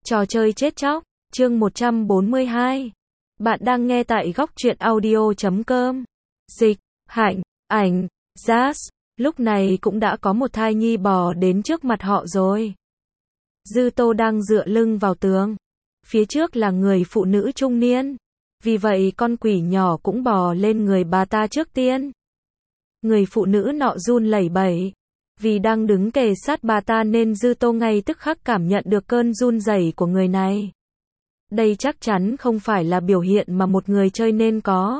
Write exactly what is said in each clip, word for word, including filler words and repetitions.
Trò chơi chết chóc, chương một trăm bốn mươi hai. Bạn đang nghe tại góc truyện audio chấm com. Dịch, Hạnh, Ảnh, Jazz, lúc này cũng đã có một thai nhi bò đến trước mặt họ rồi. Dư Tô đang dựa lưng vào tường. Phía trước là người phụ nữ trung niên. Vì vậy con quỷ nhỏ cũng bò lên người bà ta trước tiên. Người phụ nữ nọ run lẩy bẩy. Vì đang đứng kề sát bà ta nên Dư Tô ngay tức khắc cảm nhận được cơn run rẩy của người này. Đây chắc chắn không phải là biểu hiện mà một người chơi nên có.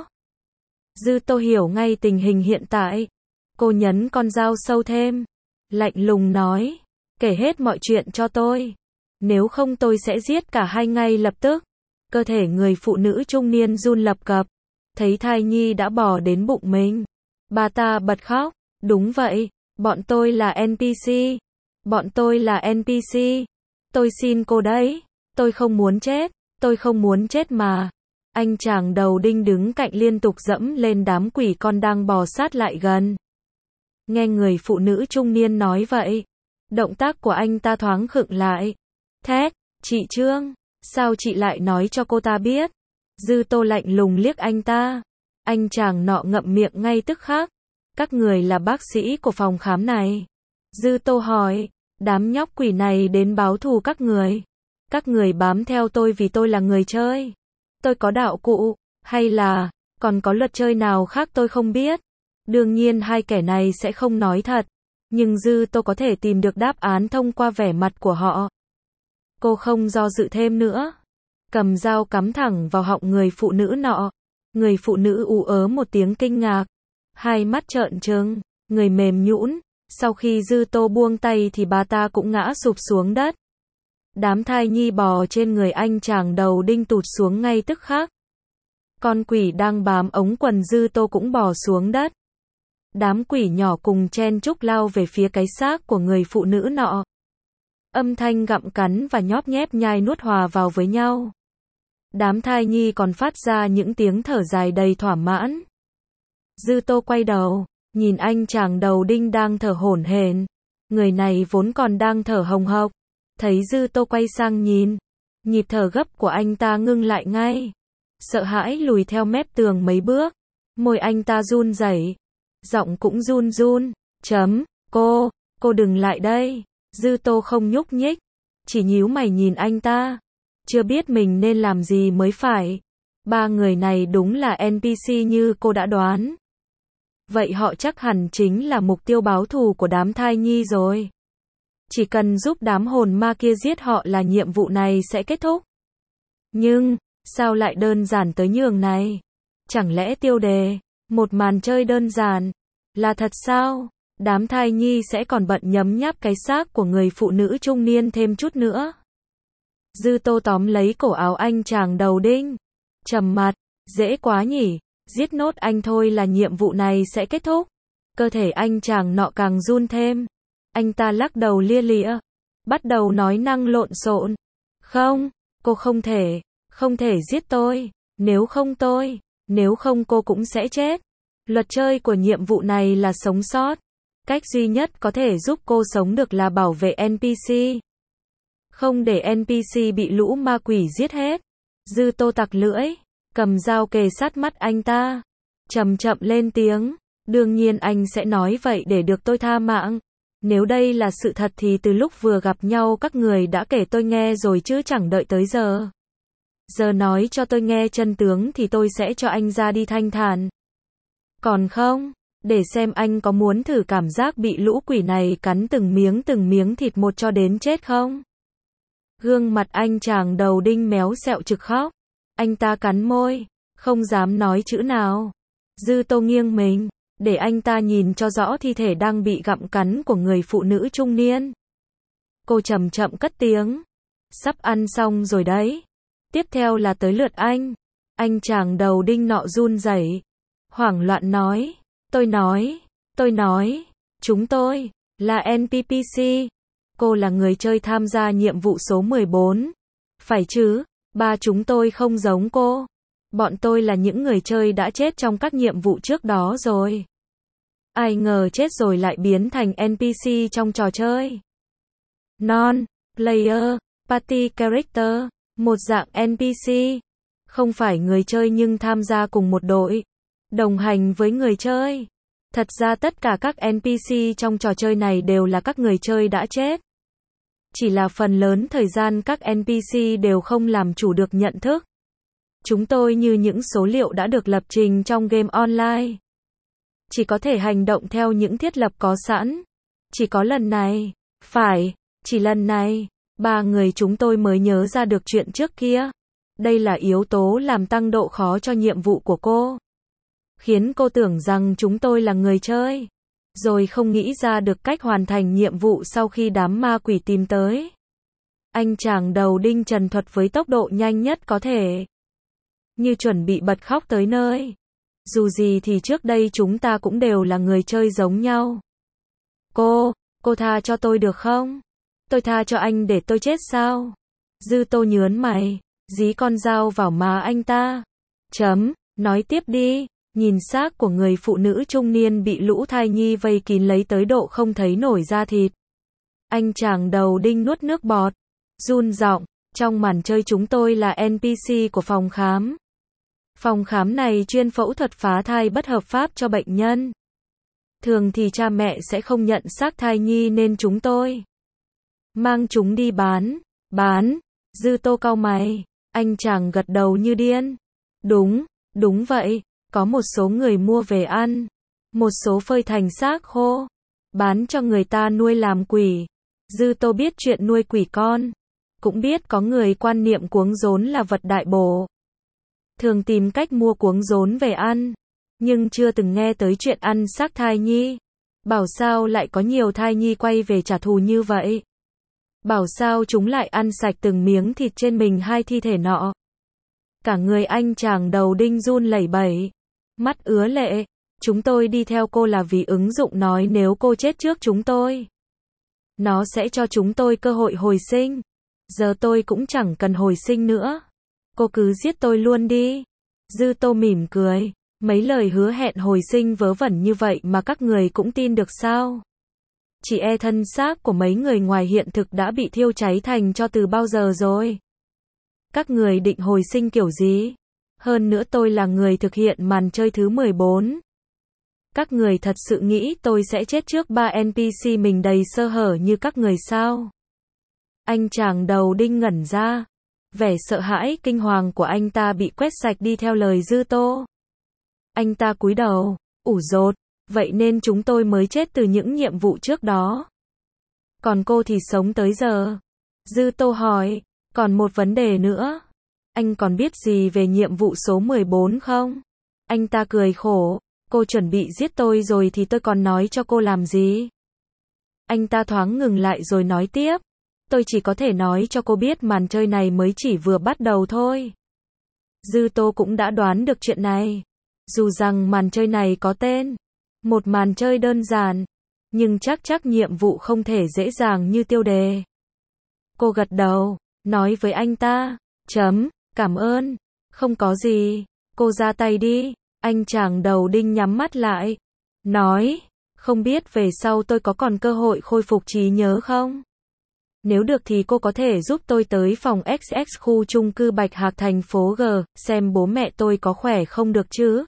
Dư Tô hiểu ngay tình hình hiện tại. Cô nhấn con dao sâu thêm. Lạnh lùng nói. Kể hết mọi chuyện cho tôi. Nếu không tôi sẽ giết cả hai ngay lập tức. Cơ thể người phụ nữ trung niên run lập cập. Thấy thai nhi đã bò đến bụng mình. Bà ta bật khóc. Đúng vậy. Bọn tôi là en pê xê. Bọn tôi là en pê xê. Tôi xin cô đấy. Tôi không muốn chết. Tôi không muốn chết mà. Anh chàng đầu đinh đứng cạnh liên tục dẫm lên đám quỷ con đang bò sát lại gần. Nghe người phụ nữ trung niên nói vậy. Động tác của anh ta thoáng khựng lại. Thét, chị Trương, sao chị lại nói cho cô ta biết? Dư Tô lạnh lùng liếc anh ta. Anh chàng nọ ngậm miệng ngay tức khắc. Các người là bác sĩ của phòng khám này. Dư Tô hỏi, đám nhóc quỷ này đến báo thù các người. Các người bám theo tôi vì tôi là người chơi. Tôi có đạo cụ, hay là, còn có luật chơi nào khác tôi không biết. Đương nhiên hai kẻ này sẽ không nói thật. Nhưng Dư Tô có thể tìm được đáp án thông qua vẻ mặt của họ. Cô không do dự thêm nữa. Cầm dao cắm thẳng vào họng người phụ nữ nọ. Người phụ nữ ú ớ một tiếng kinh ngạc. Hai mắt trợn trừng, người mềm nhũn. Sau khi Dư Tô buông tay thì bà ta cũng ngã sụp xuống đất. Đám thai nhi bò trên người anh chàng đầu đinh tụt xuống ngay tức khắc. Con quỷ đang bám ống quần Dư Tô cũng bò xuống đất. Đám quỷ nhỏ cùng chen chúc lao về phía cái xác của người phụ nữ nọ. Âm thanh gặm cắn và nhóp nhép nhai nuốt hòa vào với nhau. Đám thai nhi còn phát ra những tiếng thở dài đầy thỏa mãn. Dư Tô quay đầu, nhìn anh chàng đầu đinh đang thở hổn hển. Người này vốn còn đang thở hồng hộc. Thấy Dư Tô quay sang nhìn, nhịp thở gấp của anh ta ngưng lại ngay. Sợ hãi lùi theo mép tường mấy bước. Môi anh ta run rẩy, giọng cũng run run. Chấm, cô, cô đừng lại đây. Dư Tô không nhúc nhích, chỉ nhíu mày nhìn anh ta. Chưa biết mình nên làm gì mới phải. Ba người này đúng là en pê xê như cô đã đoán. Vậy họ chắc hẳn chính là mục tiêu báo thù của đám thai nhi rồi. Chỉ cần giúp đám hồn ma kia giết họ là nhiệm vụ này sẽ kết thúc. Nhưng, sao lại đơn giản tới nhường này? Chẳng lẽ tiêu đề, một màn chơi đơn giản, là thật sao? Đám thai nhi sẽ còn bận nhấm nháp cái xác của người phụ nữ trung niên thêm chút nữa. Dư Tô tóm lấy cổ áo anh chàng đầu đinh. Trầm mặt, dễ quá nhỉ, giết nốt anh thôi là nhiệm vụ này sẽ kết thúc. Cơ thể anh chàng nọ càng run thêm. Anh ta lắc đầu lia lịa, bắt đầu nói năng lộn xộn. Không, cô không thể, không thể giết tôi, nếu không tôi, nếu không cô cũng sẽ chết. Luật chơi của nhiệm vụ này là sống sót. Cách duy nhất có thể giúp cô sống được là bảo vệ en pê xê. Không để en pê xê bị lũ ma quỷ giết hết. Dư Tô tặc lưỡi, cầm dao kề sát mắt anh ta. Chậm chậm lên tiếng, đương nhiên anh sẽ nói vậy để được tôi tha mạng. Nếu đây là sự thật thì từ lúc vừa gặp nhau các người đã kể tôi nghe rồi chứ chẳng đợi tới giờ. Giờ nói cho tôi nghe chân tướng thì tôi sẽ cho anh ra đi thanh thản. Còn không, để xem anh có muốn thử cảm giác bị lũ quỷ này cắn từng miếng từng miếng thịt một cho đến chết không? Gương mặt anh chàng đầu đinh méo sẹo trực khóc. Anh ta cắn môi, không dám nói chữ nào. Dư Tô nghiêng mình, để anh ta nhìn cho rõ thi thể đang bị gặm cắn của người phụ nữ trung niên. Cô chậm chậm cất tiếng. Sắp ăn xong rồi đấy. Tiếp theo là tới lượt anh. Anh chàng đầu đinh nọ run rẩy, hoảng loạn nói. Tôi nói, tôi nói, chúng tôi, là en pê xê. Cô là người chơi tham gia nhiệm vụ số mười bốn. Phải chứ, ba chúng tôi không giống cô. Bọn tôi là những người chơi đã chết trong các nhiệm vụ trước đó rồi. Ai ngờ chết rồi lại biến thành en pê xê trong trò chơi. Non, player, Party Character, một dạng en pê xê, không phải người chơi nhưng tham gia cùng một đội, đồng hành với người chơi. Thật ra tất cả các en pê xê trong trò chơi này đều là các người chơi đã chết. Chỉ là phần lớn thời gian các en pê xê đều không làm chủ được nhận thức. Chúng tôi như những số liệu đã được lập trình trong game online. Chỉ có thể hành động theo những thiết lập có sẵn. Chỉ có lần này, phải, chỉ lần này, ba người chúng tôi mới nhớ ra được chuyện trước kia. Đây là yếu tố làm tăng độ khó cho nhiệm vụ của cô. Khiến cô tưởng rằng chúng tôi là người chơi. Rồi không nghĩ ra được cách hoàn thành nhiệm vụ sau khi đám ma quỷ tìm tới. Anh chàng đầu đinh trần thuật với tốc độ nhanh nhất có thể. Như chuẩn bị bật khóc tới nơi. Dù gì thì trước đây chúng ta cũng đều là người chơi giống nhau. Cô, cô tha cho tôi được không? Tôi tha cho anh để tôi chết sao? Dư Tô nhớn mày, dí con dao vào má anh ta. Chấm, nói tiếp đi. Nhìn xác của người phụ nữ trung niên bị lũ thai nhi vây kín lấy tới độ không thấy nổi da thịt. Anh chàng đầu đinh nuốt nước bọt, run giọng, trong màn chơi chúng tôi là en pê xê của phòng khám. Phòng khám này chuyên phẫu thuật phá thai bất hợp pháp cho bệnh nhân. Thường thì cha mẹ sẽ không nhận xác thai nhi nên chúng tôi mang chúng đi bán. Bán? Dư Tô cau mày, anh chàng gật đầu như điên. Đúng, đúng vậy. Có một số người mua về ăn, một số phơi thành xác khô, bán cho người ta nuôi làm quỷ. Dư Tô biết chuyện nuôi quỷ con, cũng biết có người quan niệm cuống rốn là vật đại bổ, thường tìm cách mua cuống rốn về ăn, nhưng chưa từng nghe tới chuyện ăn xác thai nhi. Bảo sao lại có nhiều thai nhi quay về trả thù như vậy? Bảo sao chúng lại ăn sạch từng miếng thịt trên mình hai thi thể nọ? Cả người anh chàng đầu đinh run lẩy bẩy, mắt ứa lệ. Chúng tôi đi theo cô là vì ứng dụng nói nếu cô chết trước chúng tôi, nó sẽ cho chúng tôi cơ hội hồi sinh. Giờ tôi cũng chẳng cần hồi sinh nữa. Cô cứ giết tôi luôn đi. Dư Tô mỉm cười. Mấy lời hứa hẹn hồi sinh vớ vẩn như vậy mà các người cũng tin được sao? Chỉ e thân xác của mấy người ngoài hiện thực đã bị thiêu cháy thành tro từ bao giờ rồi. Các người định hồi sinh kiểu gì? Hơn nữa tôi là người thực hiện màn chơi thứ mười bốn. Các người thật sự nghĩ tôi sẽ chết trước ba en pê xê mình đầy sơ hở như các người sao? Anh chàng đầu đinh ngẩn ra. Vẻ sợ hãi kinh hoàng của anh ta bị quét sạch đi theo lời Dư Tô. Anh ta cúi đầu, ủ rột. Vậy nên chúng tôi mới chết từ những nhiệm vụ trước đó. Còn cô thì sống tới giờ. Dư Tô hỏi, còn một vấn đề nữa. Anh còn biết gì về nhiệm vụ số mười bốn không? Anh ta cười khổ. Cô chuẩn bị giết tôi rồi thì tôi còn nói cho cô làm gì? Anh ta thoáng ngừng lại rồi nói tiếp. Tôi chỉ có thể nói cho cô biết màn chơi này mới chỉ vừa bắt đầu thôi. Dư Tô cũng đã đoán được chuyện này. Dù rằng màn chơi này có tên, một màn chơi đơn giản, nhưng chắc chắc nhiệm vụ không thể dễ dàng như tiêu đề. Cô gật đầu, nói với anh ta, chấm, cảm ơn, không có gì, cô ra tay đi. Anh chàng đầu đinh nhắm mắt lại, nói, không biết về sau tôi có còn cơ hội khôi phục trí nhớ không? Nếu được thì cô có thể giúp tôi tới phòng ích ích khu chung cư Bạch Hạc thành phố G, xem bố mẹ tôi có khỏe không được chứ?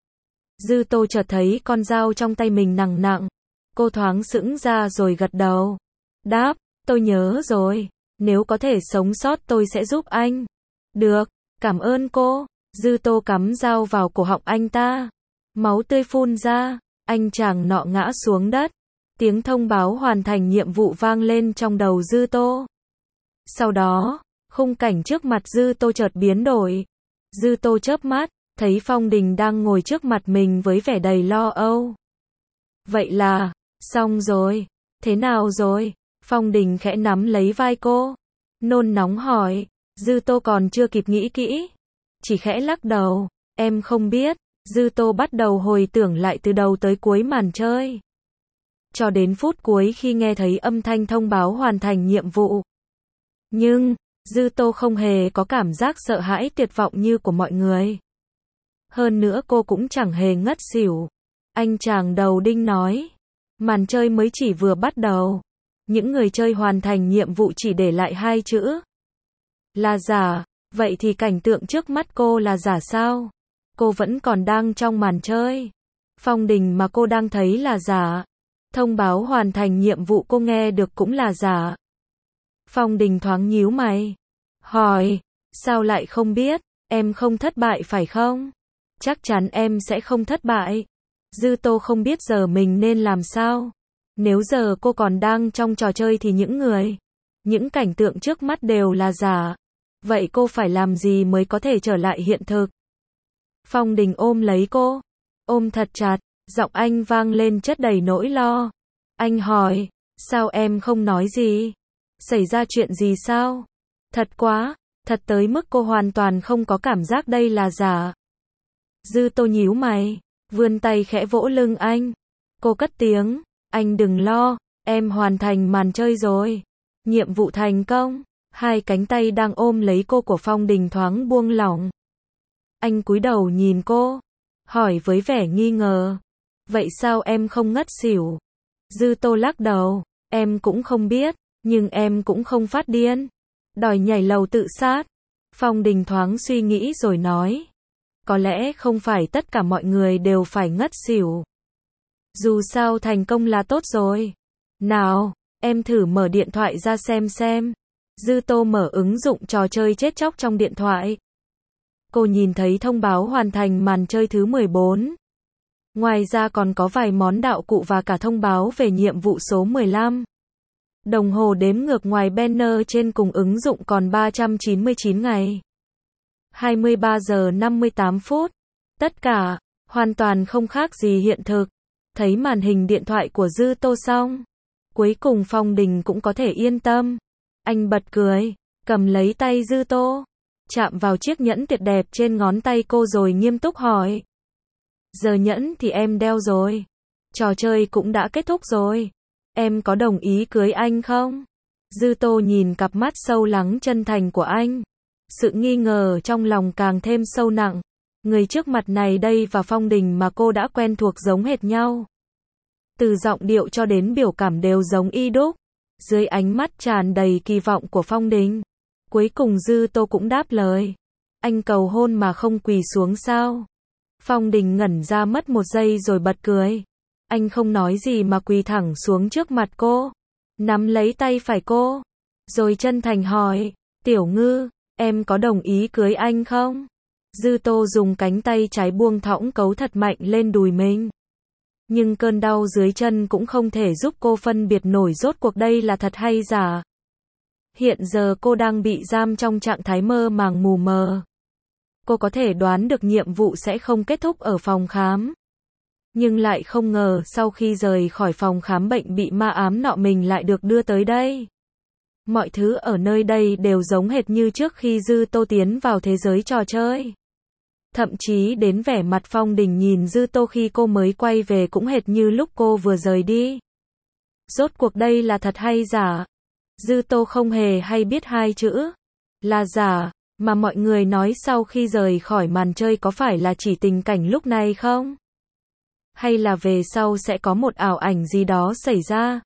Dư Tô chợt thấy con dao trong tay mình nặng nặng. Cô thoáng sững ra rồi gật đầu. Đáp, tôi nhớ rồi. Nếu có thể sống sót tôi sẽ giúp anh. Được, cảm ơn cô. Dư Tô cắm dao vào cổ họng anh ta. Máu tươi phun ra. Anh chàng nọ ngã xuống đất. Tiếng thông báo hoàn thành nhiệm vụ vang lên trong đầu Dư Tô. Sau đó, khung cảnh trước mặt Dư Tô chợt biến đổi. Dư Tô chớp mắt, thấy Phong Đình đang ngồi trước mặt mình với vẻ đầy lo âu. Vậy là, xong rồi, thế nào rồi? Phong Đình khẽ nắm lấy vai cô, nôn nóng hỏi. Dư Tô còn chưa kịp nghĩ kỹ, chỉ khẽ lắc đầu, em không biết. Dư Tô bắt đầu hồi tưởng lại từ đầu tới cuối màn chơi. Cho đến phút cuối khi nghe thấy âm thanh thông báo hoàn thành nhiệm vụ. Nhưng, Dư Tô không hề có cảm giác sợ hãi tuyệt vọng như của mọi người. Hơn nữa cô cũng chẳng hề ngất xỉu. Anh chàng đầu đinh nói, màn chơi mới chỉ vừa bắt đầu. Những người chơi hoàn thành nhiệm vụ chỉ để lại hai chữ, Là giả, vậy thì cảnh tượng trước mắt cô là giả sao? Cô vẫn còn đang trong màn chơi. Phong đình mà cô đang thấy là giả. Thông báo hoàn thành nhiệm vụ cô nghe được cũng là giả. Phong đình thoáng nhíu mày. Hỏi, sao lại không biết? Em không thất bại phải không? Chắc chắn em sẽ không thất bại. Dư Tô không biết giờ mình nên làm sao. Nếu giờ cô còn đang trong trò chơi thì những người, những cảnh tượng trước mắt đều là giả. Vậy cô phải làm gì mới có thể trở lại hiện thực? Phong đình ôm lấy cô. Ôm thật chặt, giọng anh vang lên chất đầy nỗi lo. Anh hỏi, sao em không nói gì? Xảy ra chuyện gì sao? Thật quá, thật tới mức cô hoàn toàn không có cảm giác đây là giả. Dư Tô nhíu mày, vươn tay khẽ vỗ lưng anh. Cô cất tiếng, anh đừng lo, em hoàn thành màn chơi rồi. Nhiệm vụ thành công. Hai cánh tay đang ôm lấy cô của Phong đình thoáng buông lỏng. Anh cúi đầu nhìn cô, hỏi với vẻ nghi ngờ. Vậy sao em không ngất xỉu? Dư Tô lắc đầu, em cũng không biết, nhưng em cũng không phát điên. Đòi nhảy lầu tự sát. Phong đình thoáng suy nghĩ rồi nói. Có lẽ không phải tất cả mọi người đều phải ngất xỉu. Dù sao thành công là tốt rồi. Nào, em thử mở điện thoại ra xem xem. Dư Tô mở ứng dụng trò chơi chết chóc trong điện thoại. Cô nhìn thấy thông báo hoàn thành màn chơi thứ mười bốn. Ngoài ra còn có vài món đạo cụ và cả thông báo về nhiệm vụ số mười lăm. Đồng hồ đếm ngược ngoài banner trên cùng ứng dụng còn ba trăm chín mươi chín ngày. hai mươi ba giờ năm mươi tám phút. Tất cả, hoàn toàn không khác gì hiện thực. Thấy màn hình điện thoại của Dư Tô xong. Cuối cùng Phong đình cũng có thể yên tâm. Anh bật cười, cầm lấy tay Dư Tô. Chạm vào chiếc nhẫn tuyệt đẹp trên ngón tay cô rồi nghiêm túc hỏi. Giờ nhẫn thì em đeo rồi. Trò chơi cũng đã kết thúc rồi. Em có đồng ý cưới anh không? Dư Tô nhìn cặp mắt sâu lắng chân thành của anh. Sự nghi ngờ trong lòng càng thêm sâu nặng. Người trước mặt này đây và Phong đình mà cô đã quen thuộc giống hệt nhau. Từ giọng điệu cho đến biểu cảm đều giống y đúc. Dưới ánh mắt tràn đầy kỳ vọng của Phong đình. Cuối cùng Dư Tô cũng đáp lời. Anh cầu hôn mà không quỳ xuống sao? Phong đình ngẩn ra mất một giây rồi bật cười. Anh không nói gì mà quỳ thẳng xuống trước mặt cô. Nắm lấy tay phải cô. Rồi chân thành hỏi. Tiểu Ngư, em có đồng ý cưới anh không? Dư Tô dùng cánh tay trái buông thõng cấu thật mạnh lên đùi mình. Nhưng cơn đau dưới chân cũng không thể giúp cô phân biệt nổi rốt cuộc đây là thật hay giả. Hiện giờ cô đang bị giam trong trạng thái mơ màng mù mờ. Cô có thể đoán được nhiệm vụ sẽ không kết thúc ở phòng khám. Nhưng lại không ngờ sau khi rời khỏi phòng khám bệnh bị ma ám nọ mình lại được đưa tới đây. Mọi thứ ở nơi đây đều giống hệt như trước khi Dư Tô tiến vào thế giới trò chơi. Thậm chí đến vẻ mặt Phong đình nhìn Dư Tô khi cô mới quay về cũng hệt như lúc cô vừa rời đi. Rốt cuộc đây là thật hay giả? Dư Tô không hề hay biết hai chữ là giả, mà mọi người nói sau khi rời khỏi màn chơi có phải là chỉ tình cảnh lúc này không? Hay là về sau sẽ có một ảo ảnh gì đó xảy ra?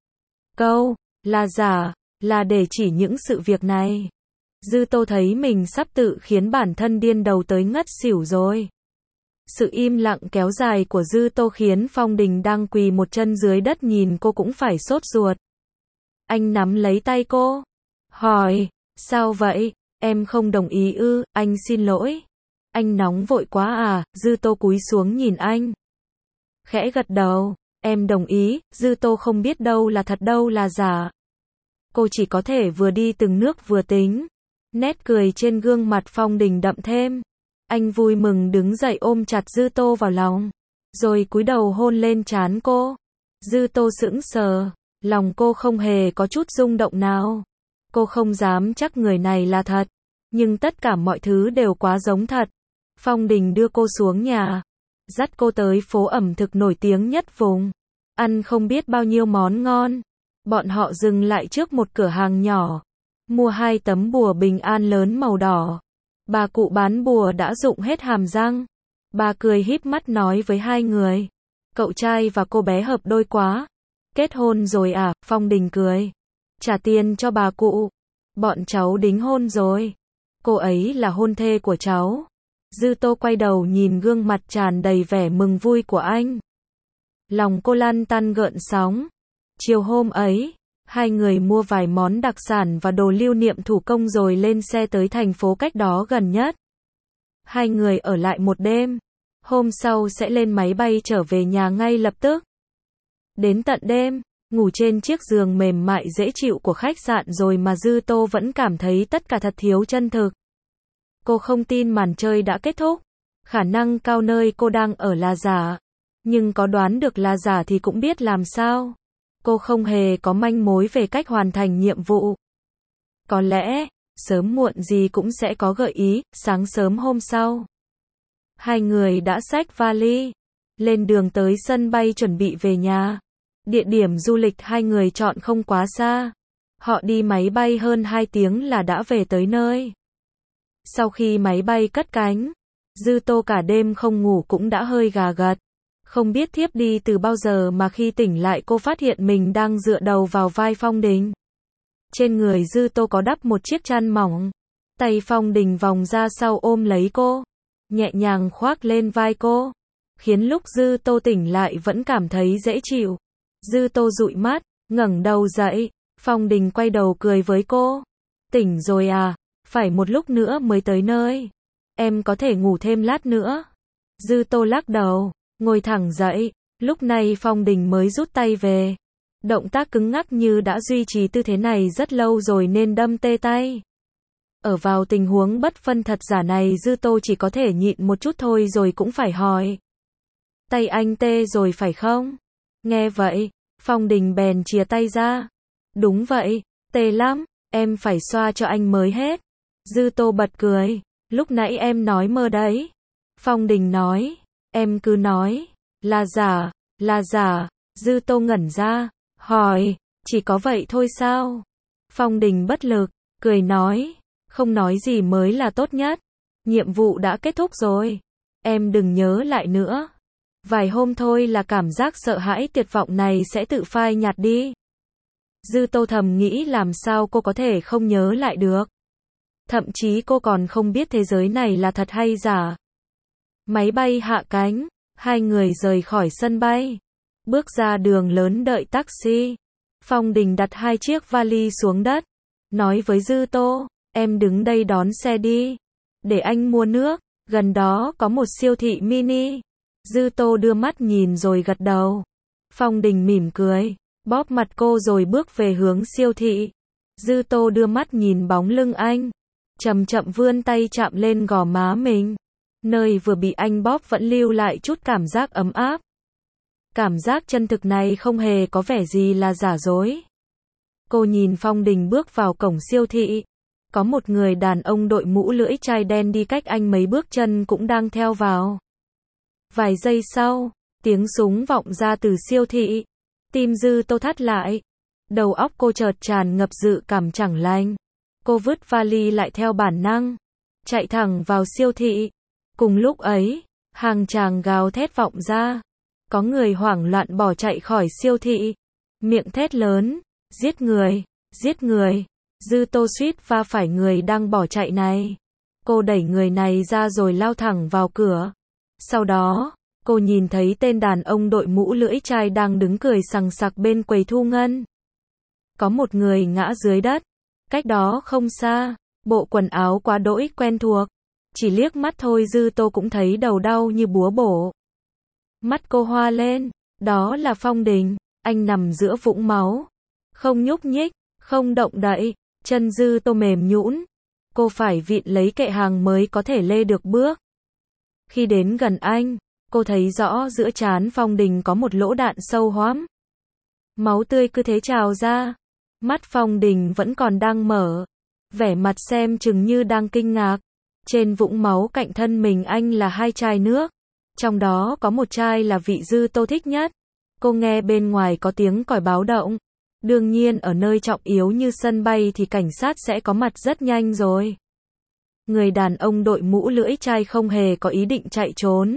Câu là giả là để chỉ những sự việc này. Dư Tô thấy mình sắp tự khiến bản thân điên đầu tới ngất xỉu rồi. Sự im lặng kéo dài của Dư Tô khiến Phong đình đang quỳ một chân dưới đất nhìn cô cũng phải sốt ruột. Anh nắm lấy tay cô. Hỏi, sao vậy? Em không đồng ý ư? Anh xin lỗi. Anh nóng vội quá à? Dư Tô cúi xuống nhìn anh. Khẽ gật đầu. Em đồng ý. Dư Tô không biết đâu là thật đâu là giả. Cô chỉ có thể vừa đi từng nước vừa tính. Nét cười trên gương mặt Phong đình đậm thêm. Anh vui mừng đứng dậy ôm chặt Dư Tô vào lòng. Rồi cúi đầu hôn lên trán cô. Dư Tô sững sờ. Lòng cô không hề có chút rung động nào. Cô không dám chắc người này là thật. Nhưng tất cả mọi thứ đều quá giống thật. Phong đình đưa cô xuống nhà. Dắt cô tới phố ẩm thực nổi tiếng nhất vùng. Ăn không biết bao nhiêu món ngon. Bọn họ dừng lại trước một cửa hàng nhỏ. Mua hai tấm bùa bình an lớn màu đỏ. Bà cụ bán bùa đã rụng hết hàm răng. Bà cười híp mắt nói với hai người. Cậu trai và cô bé hợp đôi quá. Kết hôn rồi à? Phong đình cười. Trả tiền cho bà cụ. Bọn cháu đính hôn rồi. Cô ấy là hôn thê của cháu. Dư Tô quay đầu nhìn gương mặt tràn đầy vẻ mừng vui của anh. Lòng cô lăn tăn gợn sóng. Chiều hôm ấy, hai người mua vài món đặc sản và đồ lưu niệm thủ công rồi lên xe tới thành phố cách đó gần nhất. Hai người ở lại một đêm. Hôm sau sẽ lên máy bay trở về nhà ngay lập tức. Đến tận đêm, ngủ trên chiếc giường mềm mại dễ chịu của khách sạn rồi mà Dư Tô vẫn cảm thấy tất cả thật thiếu chân thực. Cô không tin màn chơi đã kết thúc. Khả năng cao nơi cô đang ở là giả. Nhưng có đoán được là giả thì cũng biết làm sao. Cô không hề có manh mối về cách hoàn thành nhiệm vụ. Có lẽ, sớm muộn gì cũng sẽ có gợi ý. Sáng sớm hôm sau, hai người đã xách vali, lên đường tới sân bay chuẩn bị về nhà. Địa điểm du lịch hai người chọn không quá xa. Họ đi máy bay hơn hai tiếng là đã về tới nơi. Sau khi máy bay cất cánh, Dư Tô cả đêm không ngủ cũng đã hơi gà gật. Không biết thiếp đi từ bao giờ mà khi tỉnh lại cô phát hiện mình đang dựa đầu vào vai Phong Đình. Trên người Dư Tô có đắp một chiếc chăn mỏng. Tay Phong Đình vòng ra sau ôm lấy cô, nhẹ nhàng khoác lên vai cô, khiến lúc Dư Tô tỉnh lại vẫn cảm thấy dễ chịu. Dư Tô dụi mắt, ngẩng đầu dậy, Phong Đình quay đầu cười với cô. Tỉnh rồi à, phải một lúc nữa mới tới nơi. Em có thể ngủ thêm lát nữa. Dư Tô lắc đầu, ngồi thẳng dậy, lúc này Phong Đình mới rút tay về. Động tác cứng ngắc như đã duy trì tư thế này rất lâu rồi nên đâm tê tay. Ở vào tình huống bất phân thật giả này Dư Tô chỉ có thể nhịn một chút thôi rồi cũng phải hỏi. Tay anh tê rồi phải không? Nghe vậy, Phong Đình bèn chìa tay ra. Đúng vậy, tê lắm, em phải xoa cho anh mới hết. Dư Tô bật cười, lúc nãy em nói mơ đấy. Phong Đình nói, em cứ nói, là giả, là giả. Dư Tô ngẩn ra, hỏi, chỉ có vậy thôi sao? Phong Đình bất lực, cười nói, không nói gì mới là tốt nhất. Nhiệm vụ đã kết thúc rồi. Em đừng nhớ lại nữa. Vài hôm thôi là cảm giác sợ hãi tuyệt vọng này sẽ tự phai nhạt đi. Dư Tô thầm nghĩ làm sao cô có thể không nhớ lại được. Thậm chí cô còn không biết thế giới này là thật hay giả. Máy bay hạ cánh, hai người rời khỏi sân bay. Bước ra đường lớn đợi taxi. Phong Đình đặt hai chiếc vali xuống đất. Nói với Dư Tô, em đứng đây đón xe đi. Để anh mua nước, gần đó có một siêu thị mini. Dư Tô đưa mắt nhìn rồi gật đầu. Phong Đình mỉm cười, bóp mặt cô rồi bước về hướng siêu thị. Dư Tô đưa mắt nhìn bóng lưng anh, chậm chậm vươn tay chạm lên gò má mình. Nơi vừa bị anh bóp vẫn lưu lại chút cảm giác ấm áp. Cảm giác chân thực này không hề có vẻ gì là giả dối. Cô nhìn Phong Đình bước vào cổng siêu thị. Có một người đàn ông đội mũ lưỡi chai đen đi cách anh mấy bước chân cũng đang theo vào. Vài giây sau, tiếng súng vọng ra từ siêu thị. Tim Dư Tô thắt lại. Đầu óc cô chợt tràn ngập dự cảm chẳng lành. Cô vứt vali lại theo bản năng, chạy thẳng vào siêu thị. Cùng lúc ấy, hàng tràng gào thét vọng ra. Có người hoảng loạn bỏ chạy khỏi siêu thị, miệng thét lớn, giết người, giết người. Dư Tô suýt va phải người đang bỏ chạy này. Cô đẩy người này ra rồi lao thẳng vào cửa. Sau đó, cô nhìn thấy tên đàn ông đội mũ lưỡi chai đang đứng cười sằng sặc bên quầy thu ngân. Có một người ngã dưới đất. Cách đó không xa, bộ quần áo quá đỗi quen thuộc. Chỉ liếc mắt thôi Dư Tô cũng thấy đầu đau như búa bổ. Mắt cô hoa lên, đó là Phong Đình, anh nằm giữa vũng máu. Không nhúc nhích, không động đậy, chân Dư Tô mềm nhũn. Cô phải vịn lấy kệ hàng mới có thể lê được bước. Khi đến gần anh, cô thấy rõ giữa trán Phong Đình có một lỗ đạn sâu hoắm. Máu tươi cứ thế trào ra. Mắt Phong Đình vẫn còn đang mở. Vẻ mặt xem chừng như đang kinh ngạc. Trên vũng máu cạnh thân mình anh là hai chai nước. Trong đó có một chai là vị Dư Tô thích nhất. Cô nghe bên ngoài có tiếng còi báo động. Đương nhiên ở nơi trọng yếu như sân bay thì cảnh sát sẽ có mặt rất nhanh rồi. Người đàn ông đội mũ lưỡi chai không hề có ý định chạy trốn.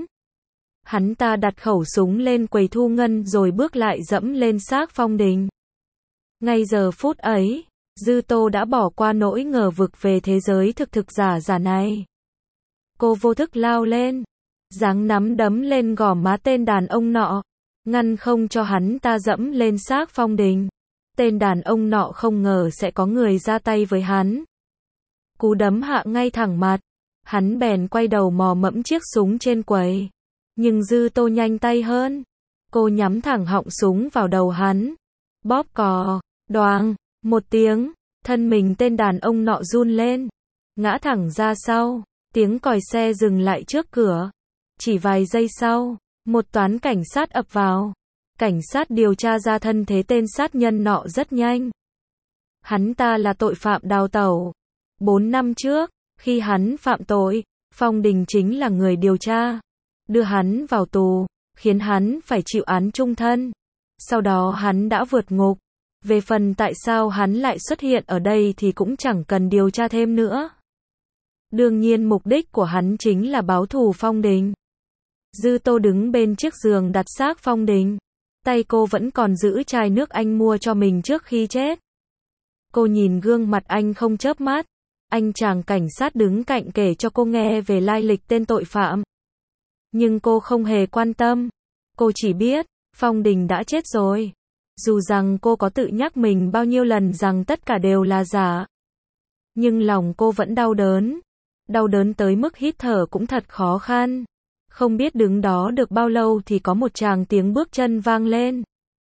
Hắn ta đặt khẩu súng lên quầy thu ngân rồi bước lại dẫm lên xác Phong Đình. Ngay giờ phút ấy, Dư Tô đã bỏ qua nỗi ngờ vực về thế giới thực thực giả giả này. Cô vô thức lao lên, giáng nắm đấm lên gò má tên đàn ông nọ, ngăn không cho hắn ta dẫm lên xác Phong Đình. Tên đàn ông nọ không ngờ sẽ có người ra tay với hắn. Cú đấm hạ ngay thẳng mặt, hắn bèn quay đầu mò mẫm chiếc súng trên quầy. Nhưng Dư Tô nhanh tay hơn. Cô nhắm thẳng họng súng vào đầu hắn. Bóp cò, đoàng, một tiếng, thân mình tên đàn ông nọ run lên, ngã thẳng ra sau, tiếng còi xe dừng lại trước cửa. Chỉ vài giây sau, một toán cảnh sát ập vào. Cảnh sát điều tra ra thân thế tên sát nhân nọ rất nhanh. Hắn ta là tội phạm đào tẩu. Bốn năm trước, khi hắn phạm tội, Phong Đình chính là người điều tra, đưa hắn vào tù, khiến hắn phải chịu án chung thân. Sau đó hắn đã vượt ngục. Về phần tại sao hắn lại xuất hiện ở đây thì cũng chẳng cần điều tra thêm nữa. Đương nhiên mục đích của hắn chính là báo thù Phong Đình. Dư Tô đứng bên chiếc giường đặt xác Phong Đình. Tay cô vẫn còn giữ chai nước anh mua cho mình trước khi chết. Cô nhìn gương mặt anh không chớp mắt. Anh chàng cảnh sát đứng cạnh kể cho cô nghe về lai lịch tên tội phạm. Nhưng cô không hề quan tâm. Cô chỉ biết, Phong Đình đã chết rồi. Dù rằng cô có tự nhắc mình bao nhiêu lần rằng tất cả đều là giả. Nhưng lòng cô vẫn đau đớn. Đau đớn tới mức hít thở cũng thật khó khăn. Không biết đứng đó được bao lâu thì có một tràng tiếng bước chân vang lên.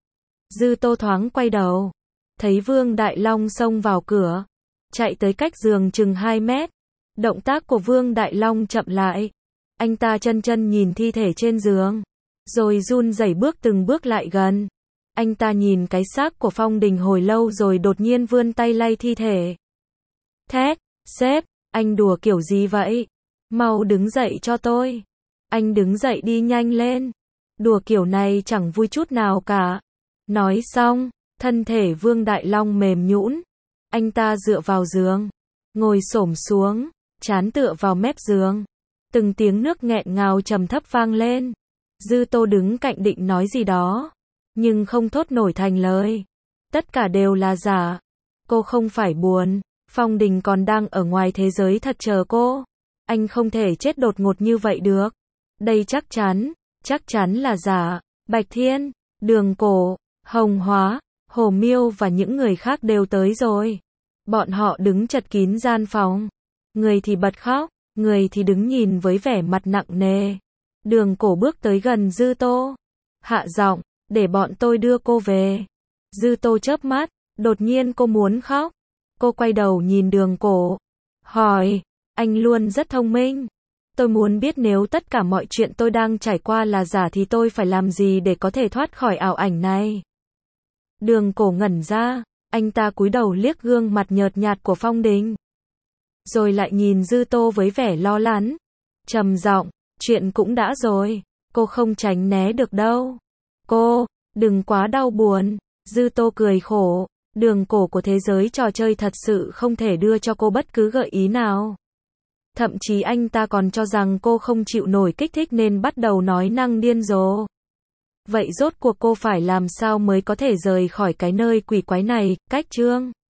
Dư Tô thoáng quay đầu. Thấy Vương Đại Long xông vào cửa. Chạy tới cách giường chừng hai mét. Động tác của Vương Đại Long chậm lại. Anh ta chân chân nhìn thi thể trên giường. Rồi run rẩy bước từng bước lại gần. Anh ta nhìn cái xác của Phong Đình hồi lâu rồi đột nhiên vươn tay lay thi thể. Thét, sếp, anh đùa kiểu gì vậy? Mau đứng dậy cho tôi. Anh đứng dậy đi nhanh lên. Đùa kiểu này chẳng vui chút nào cả. Nói xong, thân thể Vương Đại Long mềm nhũn. Anh ta dựa vào giường, ngồi xổm xuống, trán tựa vào mép giường. Từng tiếng nước nghẹn ngào trầm thấp vang lên. Dư Tô đứng cạnh định nói gì đó, nhưng không thốt nổi thành lời. Tất cả đều là giả. Cô không phải buồn. Phong Đình còn đang ở ngoài thế giới thật chờ cô. Anh không thể chết đột ngột như vậy được. Đây chắc chắn, chắc chắn là giả. Bạch Thiên, Đường Cổ, Hồng Hóa, Hồ Miêu và những người khác đều tới rồi. Bọn họ đứng chật kín gian phòng. Người thì bật khóc, người thì đứng nhìn với vẻ mặt nặng nề. Đường Cổ bước tới gần Dư Tô. Hạ giọng, để bọn tôi đưa cô về. Dư Tô chớp mắt, đột nhiên cô muốn khóc. Cô quay đầu nhìn Đường Cổ. Hỏi, anh luôn rất thông minh. Tôi muốn biết nếu tất cả mọi chuyện tôi đang trải qua là giả thì tôi phải làm gì để có thể thoát khỏi ảo ảnh này. Đường Cổ ngẩn ra, anh ta cúi đầu liếc gương mặt nhợt nhạt của Phong Đình. Rồi lại nhìn Dư Tô với vẻ lo lắng. Trầm giọng, chuyện cũng đã rồi, cô không tránh né được đâu. Cô, đừng quá đau buồn. Dư Tô cười khổ. Đường Cổ của thế giới trò chơi thật sự không thể đưa cho cô bất cứ gợi ý nào. Thậm chí anh ta còn cho rằng cô không chịu nổi kích thích nên bắt đầu nói năng điên rồ. Vậy rốt cuộc cô phải làm sao mới có thể rời khỏi cái nơi quỷ quái này? Cách chương